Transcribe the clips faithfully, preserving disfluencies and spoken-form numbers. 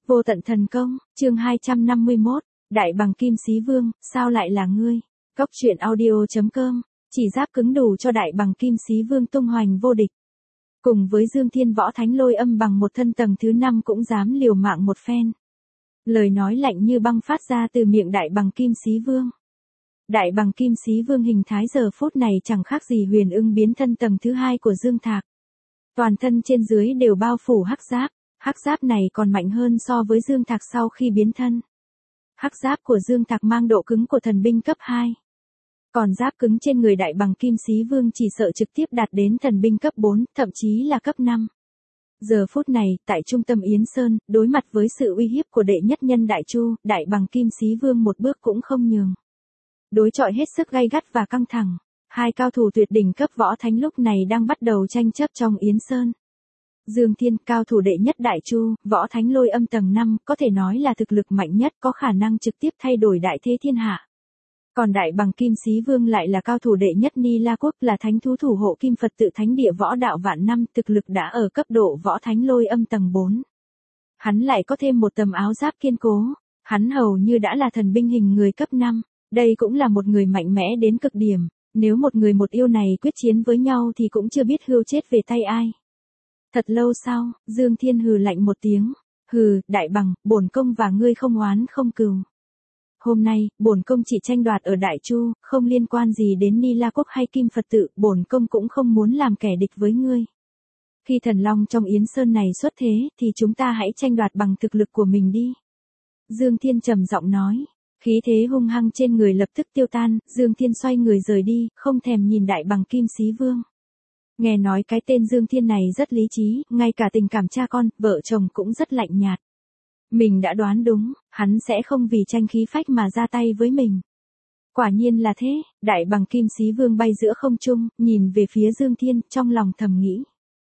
Vô tận thần công, chương hai trăm năm mươi mốt, Đại Bằng Kim Xí Vương, sao lại là ngươi? Cốc truyện audio.com, chỉ giáp cứng đủ cho Đại Bằng Kim Xí Vương tung hoành vô địch. Cùng với Dương Thiên Võ Thánh Lôi Âm bằng một thân tầng thứ năm cũng dám liều mạng một phen. Lời nói lạnh như băng phát ra từ miệng Đại Bằng Kim Xí Vương. Đại Bằng Kim Xí Vương hình thái giờ phút này chẳng khác gì Huyền Ưng biến thân tầng thứ hai của Dương Thạc. Toàn thân trên dưới đều bao phủ hắc giáp. Hắc giáp này còn mạnh hơn so với Dương Thạc sau khi biến thân. Hắc giáp của Dương Thạc mang độ cứng của thần binh cấp hai. Còn giáp cứng trên người Đại Bằng Kim Xí Vương chỉ sợ trực tiếp đạt đến thần binh cấp bốn, thậm chí là cấp năm. Giờ phút này, tại trung tâm Yến Sơn, đối mặt với sự uy hiếp của đệ nhất nhân Đại Chu, Đại Bằng Kim Xí Vương một bước cũng không nhường. Đối chọi hết sức gay gắt và căng thẳng. Hai cao thủ tuyệt đỉnh cấp võ thánh lúc này đang bắt đầu tranh chấp trong Yến Sơn. Dương Thiên, cao thủ đệ nhất Đại Chu, Võ Thánh Lôi Âm tầng năm, có thể nói là thực lực mạnh nhất, có khả năng trực tiếp thay đổi đại thế thiên hạ. Còn Đại Bằng Kim Xí Vương lại là cao thủ đệ nhất Ni La Quốc, là thánh thú thủ hộ Kim Phật tự thánh địa võ đạo vạn năm, thực lực đã ở cấp độ Võ Thánh Lôi Âm tầng bốn. Hắn lại có thêm một tầm áo giáp kiên cố, hắn hầu như đã là thần binh hình người cấp năm, đây cũng là một người mạnh mẽ đến cực điểm, nếu một người một yêu này quyết chiến với nhau thì cũng chưa biết hươu chết về tay ai. Thật lâu sau, Dương Thiên hừ lạnh một tiếng, hừ, Đại Bằng, bổn công và ngươi không oán không cừu. Hôm nay, bổn công chỉ tranh đoạt ở Đại Chu, không liên quan gì đến Ni La Quốc hay Kim Phật tự, bổn công cũng không muốn làm kẻ địch với ngươi. Khi thần long trong Yến Sơn này xuất thế, thì chúng ta hãy tranh đoạt bằng thực lực của mình đi. Dương Thiên trầm giọng nói, khí thế hung hăng trên người lập tức tiêu tan, Dương Thiên xoay người rời đi, không thèm nhìn Đại Bằng Kim Xí Vương. Nghe nói cái tên Dương Thiên này rất lý trí, ngay cả tình cảm cha con, vợ chồng cũng rất lạnh nhạt. Mình đã đoán đúng, hắn sẽ không vì tranh khí phách mà ra tay với mình. Quả nhiên là thế, Đại Bằng Kim Xí Vương bay giữa không trung, nhìn về phía Dương Thiên, trong lòng thầm nghĩ.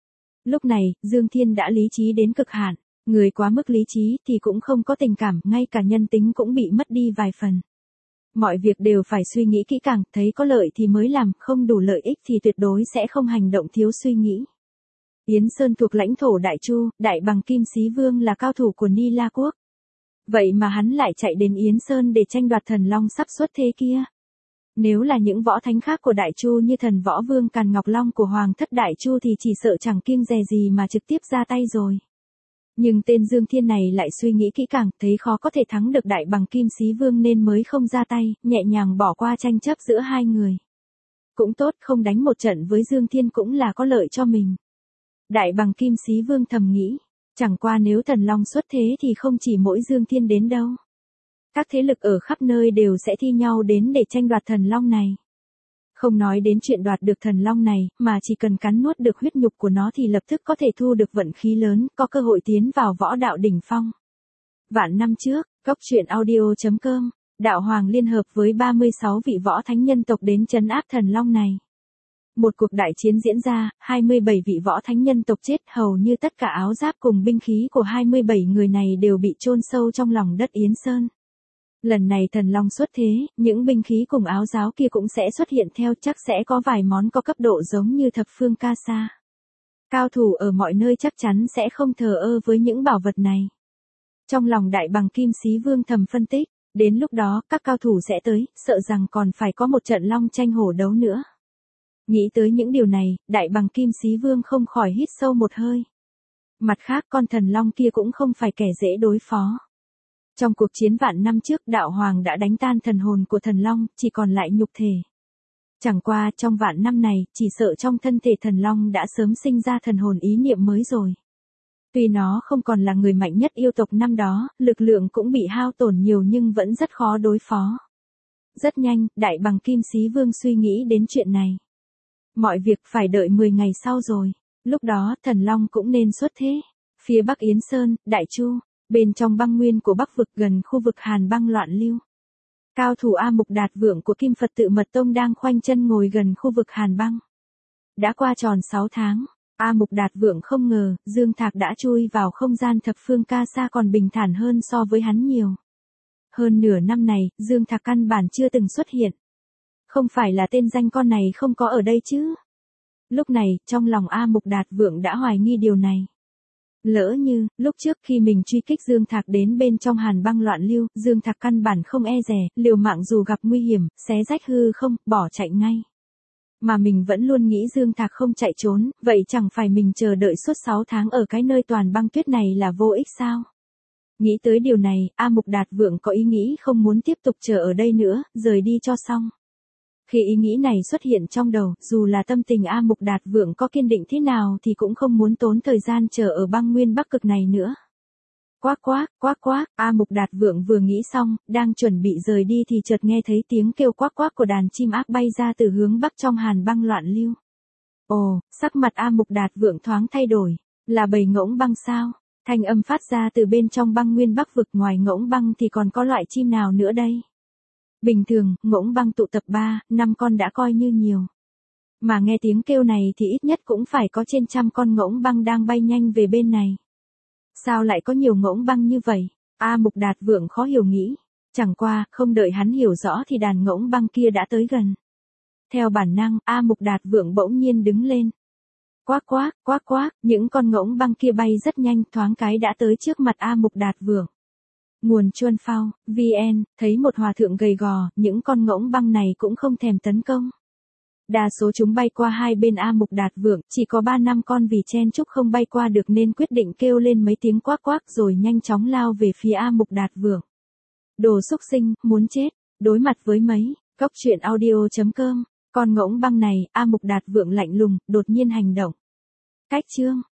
Lúc này, Dương Thiên đã lý trí đến cực hạn, người quá mức lý trí thì cũng không có tình cảm, ngay cả nhân tính cũng bị mất đi vài phần. Mọi việc đều phải suy nghĩ kỹ càng, thấy có lợi thì mới làm, không đủ lợi ích thì tuyệt đối sẽ không hành động thiếu suy nghĩ. Yến Sơn thuộc lãnh thổ Đại Chu, Đại Bằng Kim Xí Vương là cao thủ của Ni La Quốc. Vậy mà hắn lại chạy đến Yến Sơn để tranh đoạt thần long sắp xuất thế kia. Nếu là những võ thánh khác của Đại Chu như thần võ vương Càn Ngọc Long của Hoàng thất Đại Chu thì chỉ sợ chẳng kiêng dè gì mà trực tiếp ra tay rồi. Nhưng tên Dương Thiên này lại suy nghĩ kỹ càng, thấy khó có thể thắng được Đại Bằng Kim Xí Vương nên mới không ra tay, nhẹ nhàng bỏ qua tranh chấp giữa hai người. Cũng tốt, không đánh một trận với Dương Thiên cũng là có lợi cho mình. Đại Bằng Kim Xí Vương thầm nghĩ, chẳng qua nếu thần long xuất thế thì không chỉ mỗi Dương Thiên đến đâu. Các thế lực ở khắp nơi đều sẽ thi nhau đến để tranh đoạt thần long này. Không nói đến chuyện đoạt được thần long này, mà chỉ cần cắn nuốt được huyết nhục của nó thì lập tức có thể thu được vận khí lớn, có cơ hội tiến vào võ đạo đỉnh phong. Vạn năm trước, Cốc truyện audio.com, Đạo Hoàng liên hợp với ba mươi sáu vị võ thánh nhân tộc đến trấn áp thần long này. Một cuộc đại chiến diễn ra, hai mươi bảy vị võ thánh nhân tộc chết, hầu như tất cả áo giáp cùng binh khí của hai mươi bảy người này đều bị chôn sâu trong lòng đất Yến Sơn. Lần này thần long xuất thế, những binh khí cùng áo giáo kia cũng sẽ xuất hiện theo, chắc sẽ có vài món có cấp độ giống như thập phương ca sa. Cao thủ ở mọi nơi chắc chắn sẽ không thờ ơ với những bảo vật này. Trong lòng Đại Bằng Kim Xí Vương thầm phân tích, đến lúc đó các cao thủ sẽ tới, sợ rằng còn phải có một trận long tranh hổ đấu nữa. Nghĩ tới những điều này, Đại Bằng Kim Xí Vương không khỏi hít sâu một hơi. Mặt khác con thần long kia cũng không phải kẻ dễ đối phó. Trong cuộc chiến vạn năm trước Đạo Hoàng đã đánh tan thần hồn của thần long, chỉ còn lại nhục thể. Chẳng qua trong vạn năm này, chỉ sợ trong thân thể thần long đã sớm sinh ra thần hồn ý niệm mới rồi. Tuy nó không còn là người mạnh nhất yêu tộc năm đó, lực lượng cũng bị hao tổn nhiều nhưng vẫn rất khó đối phó. Rất nhanh, Đại Bằng Kim Xí Vương suy nghĩ đến chuyện này. Mọi việc phải đợi mười ngày sau rồi, lúc đó thần long cũng nên xuất thế. Phía Bắc Yến Sơn, Đại Chu, bên trong băng nguyên của Bắc vực gần khu vực Hàn băng loạn lưu. Cao thủ A Mục Đạt Vượng của Kim Phật tự Mật Tông đang khoanh chân ngồi gần khu vực Hàn băng. Đã qua tròn sáu tháng, A Mục Đạt Vượng không ngờ, Dương Thạc đã chui vào không gian thập phương ca sa còn bình thản hơn so với hắn nhiều. Hơn nửa năm này, Dương Thạc căn bản chưa từng xuất hiện. Không phải là tên danh con này không có ở đây chứ? Lúc này, trong lòng A Mục Đạt Vượng đã hoài nghi điều này. Lỡ như, lúc trước khi mình truy kích Dương Thạc đến bên trong hàn băng loạn lưu, Dương Thạc căn bản không e dè, liều mạng dù gặp nguy hiểm, xé rách hư không, bỏ chạy ngay. Mà mình vẫn luôn nghĩ Dương Thạc không chạy trốn, vậy chẳng phải mình chờ đợi suốt sáu tháng ở cái nơi toàn băng tuyết này là vô ích sao? Nghĩ tới điều này, A Mục Đạt Vượng có ý nghĩ không muốn tiếp tục chờ ở đây nữa, rời đi cho xong. Khi ý nghĩ này xuất hiện trong đầu, dù là tâm tình A Mục Đạt Vượng có kiên định thế nào thì cũng không muốn tốn thời gian chờ ở băng nguyên Bắc Cực này nữa. Quác quác, quác quác, A Mục Đạt Vượng vừa nghĩ xong, đang chuẩn bị rời đi thì chợt nghe thấy tiếng kêu quác quác của đàn chim ác bay ra từ hướng bắc trong hàn băng loạn lưu. Ồ, sắc mặt A Mục Đạt Vượng thoáng thay đổi, là bầy ngỗng băng sao? Thanh âm phát ra từ bên trong băng nguyên Bắc Vực, ngoài ngỗng băng thì còn có loại chim nào nữa đây? Bình thường, ngỗng băng tụ tập ba, năm con đã coi như nhiều. Mà nghe tiếng kêu này thì ít nhất cũng phải có trên trăm con ngỗng băng đang bay nhanh về bên này. Sao lại có nhiều ngỗng băng như vậy? A Mục Đạt Vượng khó hiểu nghĩ. Chẳng qua, không đợi hắn hiểu rõ thì đàn ngỗng băng kia đã tới gần. Theo bản năng, A Mục Đạt Vượng bỗng nhiên đứng lên. Quác quác, quác quác, những con ngỗng băng kia bay rất nhanh, thoáng cái đã tới trước mặt A Mục Đạt Vượng. Nguồn Chuân Phao, vê en, thấy một hòa thượng gầy gò, những con ngỗng băng này cũng không thèm tấn công. Đa số chúng bay qua hai bên A Mục Đạt Vượng, chỉ có ba năm con vì chen chúc không bay qua được nên quyết định kêu lên mấy tiếng quác quác rồi nhanh chóng lao về phía A Mục Đạt Vượng. Đồ xúc sinh, muốn chết, đối mặt với mấy, Cốc Truyện Audio chấm com, con ngỗng băng này, A Mục Đạt Vượng lạnh lùng, đột nhiên hành động. Cách chương.